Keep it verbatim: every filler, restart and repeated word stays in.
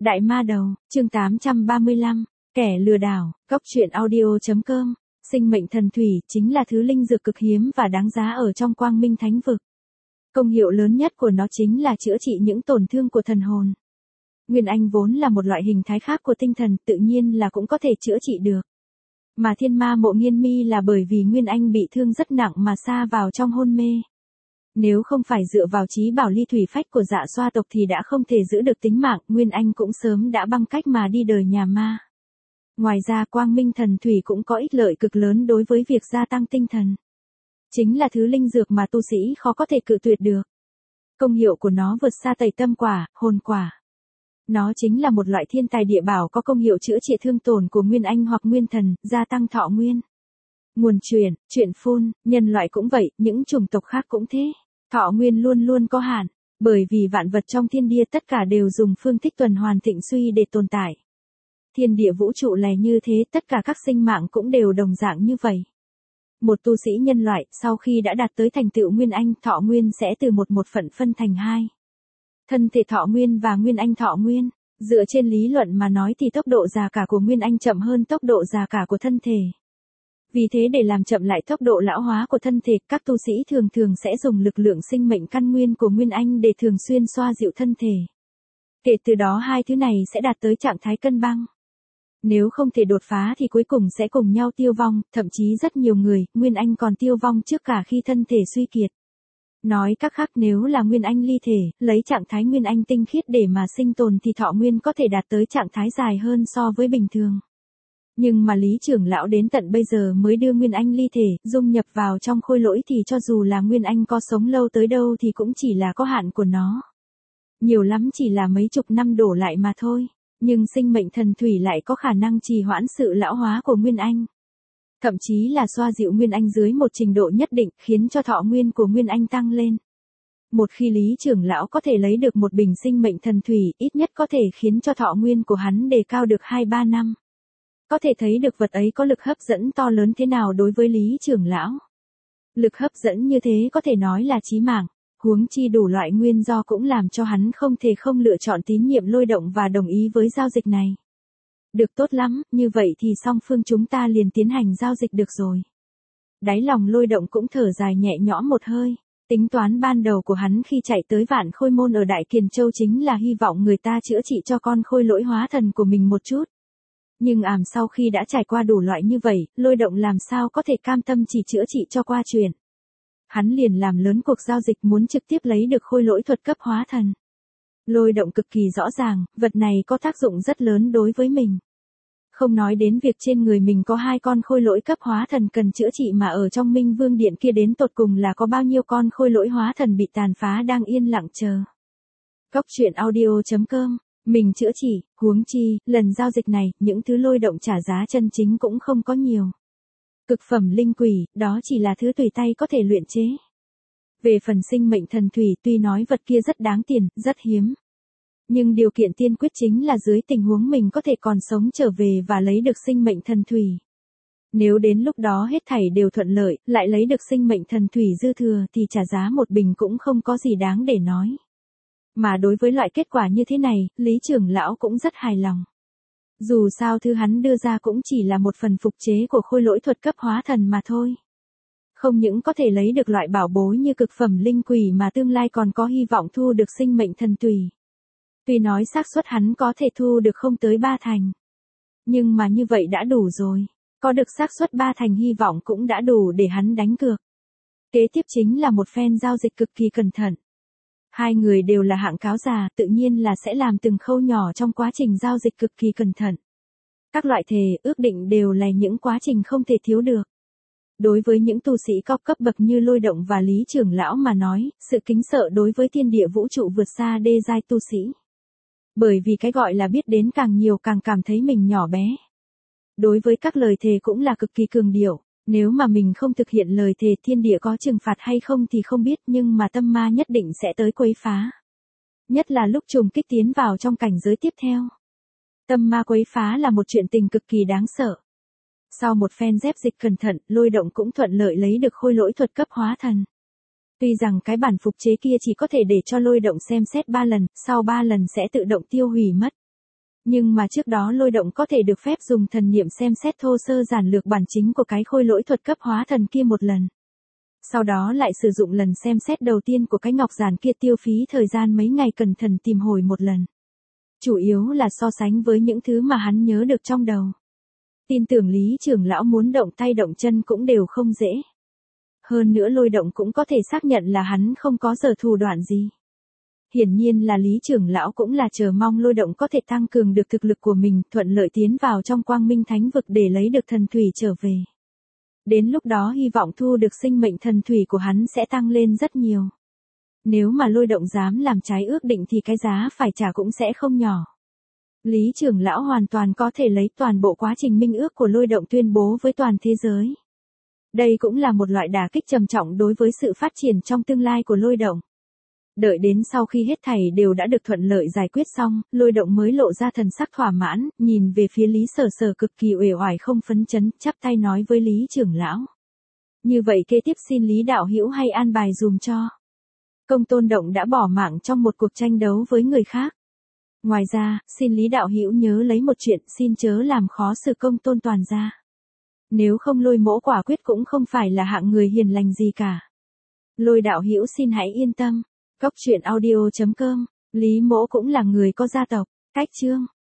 Đại ma đầu, chương tám trăm ba mươi lăm, kẻ lừa đảo, góc truyện audio chấm com. Sinh mệnh thần thủy chính là thứ linh dược cực hiếm và đáng giá ở trong Quang Minh Thánh vực. Công hiệu lớn nhất của nó chính là chữa trị những tổn thương của thần hồn. Nguyên anh vốn là một loại hình thái khác của tinh thần, tự nhiên là cũng có thể chữa trị được. Mà Thiên Ma Mộ Nghiên Mi là bởi vì Nguyên anh bị thương rất nặng mà sa vào trong hôn mê. Nếu không phải dựa vào trí bảo ly thủy phách của Dạ Xoa tộc thì đã không thể giữ được tính mạng, Nguyên anh cũng sớm đã băng cách mà đi đời nhà ma. Ngoài ra Quang Minh thần thủy cũng có ích lợi cực lớn đối với việc gia tăng tinh thần. Chính là thứ linh dược mà tu sĩ khó có thể cự tuyệt được. Công hiệu của nó vượt xa tẩy tâm quả, hồn quả. Nó chính là một loại thiên tài địa bảo có công hiệu chữa trị thương tổn của Nguyên anh hoặc Nguyên thần, gia tăng thọ nguyên. Nguồn truyền, chuyện phun, nhân loại cũng vậy, những chủng tộc khác cũng thế. Thọ nguyên luôn luôn có hạn, bởi vì vạn vật trong thiên địa tất cả đều dùng phương thức tuần hoàn thịnh suy để tồn tại. Thiên địa vũ trụ là như thế, tất cả các sinh mạng cũng đều đồng dạng như vậy. Một tu sĩ nhân loại, sau khi đã đạt tới thành tựu Nguyên anh, thọ nguyên sẽ từ một một phận phân thành hai. Thân thể thọ nguyên và Nguyên anh thọ nguyên. Dựa trên lý luận mà nói thì tốc độ già cả của Nguyên anh chậm hơn tốc độ già cả của thân thể. Vì thế để làm chậm lại tốc độ lão hóa của thân thể, các tu sĩ thường thường sẽ dùng lực lượng sinh mệnh căn nguyên của Nguyên anh để thường xuyên xoa dịu thân thể. Kể từ đó hai thứ này sẽ đạt tới trạng thái cân bằng. Nếu không thể đột phá thì cuối cùng sẽ cùng nhau tiêu vong, thậm chí rất nhiều người, Nguyên anh còn tiêu vong trước cả khi thân thể suy kiệt. Nói cách khác, nếu là Nguyên anh ly thể, lấy trạng thái Nguyên anh tinh khiết để mà sinh tồn thì thọ nguyên có thể đạt tới trạng thái dài hơn so với bình thường. Nhưng mà Lý trưởng lão đến tận bây giờ mới đưa Nguyên anh ly thể, dung nhập vào trong khôi lỗi thì cho dù là Nguyên anh có sống lâu tới đâu thì cũng chỉ là có hạn của nó. Nhiều lắm chỉ là mấy chục năm đổ lại mà thôi. Nhưng sinh mệnh thần thủy lại có khả năng trì hoãn sự lão hóa của Nguyên anh. Thậm chí là xoa dịu Nguyên anh dưới một trình độ nhất định, khiến cho thọ nguyên của Nguyên anh tăng lên. Một khi Lý trưởng lão có thể lấy được một bình sinh mệnh thần thủy, ít nhất có thể khiến cho thọ nguyên của hắn đề cao được hai ba năm. Có thể thấy được vật ấy có lực hấp dẫn to lớn thế nào đối với Lý trưởng lão. Lực hấp dẫn như thế có thể nói là chí mạng, huống chi đủ loại nguyên do cũng làm cho hắn không thể không lựa chọn tín nhiệm Lôi Động và đồng ý với giao dịch này. Được, tốt lắm, như vậy thì song phương chúng ta liền tiến hành giao dịch được rồi. Đáy lòng Lôi Động cũng thở dài nhẹ nhõm một hơi. Tính toán ban đầu của hắn khi chạy tới Vạn Khôi Môn ở Đại Kiền Châu chính là hy vọng người ta chữa trị cho con khôi lỗi hóa thần của mình một chút. Nhưng ảm sau khi đã trải qua đủ loại như vậy, Lôi Động làm sao có thể cam tâm chỉ chữa trị cho qua chuyện. Hắn liền làm lớn cuộc giao dịch muốn trực tiếp lấy được khôi lỗi thuật cấp hóa thần. Lôi Động cực kỳ rõ ràng, vật này có tác dụng rất lớn đối với mình. Không nói đến việc trên người mình có hai con khôi lỗi cấp hóa thần cần chữa trị mà ở trong Minh Vương Điện kia đến tột cùng là có bao nhiêu con khôi lỗi hóa thần bị tàn phá đang yên lặng chờ. Góc truyện audio chấm com. Mình chữa trị, huống chi, lần giao dịch này, những thứ Lôi Động trả giá chân chính cũng không có nhiều. Cực phẩm linh quỷ, đó chỉ là thứ tùy tay có thể luyện chế. Về phần sinh mệnh thần thủy, tuy nói vật kia rất đáng tiền, rất hiếm. Nhưng điều kiện tiên quyết chính là dưới tình huống mình có thể còn sống trở về và lấy được sinh mệnh thần thủy. Nếu đến lúc đó hết thảy đều thuận lợi, lại lấy được sinh mệnh thần thủy dư thừa thì trả giá một bình cũng không có gì đáng để nói. Mà đối với loại kết quả như thế này, Lý trưởng lão cũng rất hài lòng. Dù sao thứ hắn đưa ra cũng chỉ là một phần phục chế của khôi lỗi thuật cấp hóa thần mà thôi. Không những có thể lấy được loại bảo bối như cực phẩm linh quỷ mà tương lai còn có hy vọng thu được sinh mệnh thần thủy. Tuy nói xác suất hắn có thể thu được không tới ba thành. Nhưng mà như vậy đã đủ rồi. Có được xác suất ba thành hy vọng cũng đã đủ để hắn đánh cược. Kế tiếp chính là một phen giao dịch cực kỳ cẩn thận. Hai người đều là hạng cáo già, tự nhiên là sẽ làm từng khâu nhỏ trong quá trình giao dịch cực kỳ cẩn thận. Các loại thề, ước định đều là những quá trình không thể thiếu được. Đối với những tu sĩ cao cấp bậc như Lôi Động và Lý trưởng lão mà nói, sự kính sợ đối với thiên địa vũ trụ vượt xa đê giai tu sĩ. Bởi vì cái gọi là biết đến càng nhiều càng cảm thấy mình nhỏ bé. Đối với các lời thề cũng là cực kỳ cường điệu. Nếu mà mình không thực hiện lời thề thiên địa có trừng phạt hay không thì không biết, nhưng mà tâm ma nhất định sẽ tới quấy phá. Nhất là lúc trùng kích tiến vào trong cảnh giới tiếp theo. Tâm ma quấy phá là một chuyện tình cực kỳ đáng sợ. Sau một phen dép dịch cẩn thận, Lôi Động cũng thuận lợi lấy được khôi lỗi thuật cấp hóa thần. Tuy rằng cái bản phục chế kia chỉ có thể để cho Lôi Động xem xét ba lần, sau ba lần sẽ tự động tiêu hủy mất. Nhưng mà trước đó Lôi Động có thể được phép dùng thần niệm xem xét thô sơ giản lược bản chính của cái khôi lỗi thuật cấp hóa thần kia một lần. Sau đó lại sử dụng lần xem xét đầu tiên của cái ngọc giản kia tiêu phí thời gian mấy ngày cẩn thận tìm hồi một lần. Chủ yếu là so sánh với những thứ mà hắn nhớ được trong đầu. Tin tưởng Lý trưởng lão muốn động tay động chân cũng đều không dễ. Hơn nữa Lôi Động cũng có thể xác nhận là hắn không có giở thủ đoạn gì. Hiển nhiên là Lý trưởng lão cũng là chờ mong Lôi Động có thể tăng cường được thực lực của mình, thuận lợi tiến vào trong Quang Minh Thánh vực để lấy được thần thủy trở về. Đến lúc đó hy vọng thu được sinh mệnh thần thủy của hắn sẽ tăng lên rất nhiều. Nếu mà Lôi Động dám làm trái ước định thì cái giá phải trả cũng sẽ không nhỏ. Lý trưởng lão hoàn toàn có thể lấy toàn bộ quá trình minh ước của Lôi Động tuyên bố với toàn thế giới. Đây cũng là một loại đả kích trầm trọng đối với sự phát triển trong tương lai của Lôi Động. Đợi đến sau khi hết thảy đều đã được thuận lợi giải quyết xong, Lôi Động mới lộ ra thần sắc thỏa mãn, nhìn về phía Lý Sở Sở cực kỳ uể oải không phấn chấn, chắp tay nói với Lý trưởng lão. Như vậy kế tiếp xin Lý đạo hữu hay an bài dùm cho. Công Tôn Động đã bỏ mạng trong một cuộc tranh đấu với người khác. Ngoài ra, xin Lý đạo hữu nhớ lấy một chuyện, xin chớ làm khó sự Công Tôn toàn gia. Nếu không Lôi mỗ quả quyết cũng không phải là hạng người hiền lành gì cả. Lôi đạo hữu xin hãy yên tâm. Cốc truyện audio chấm com, Lý mỗ cũng là người có gia tộc. Cách chương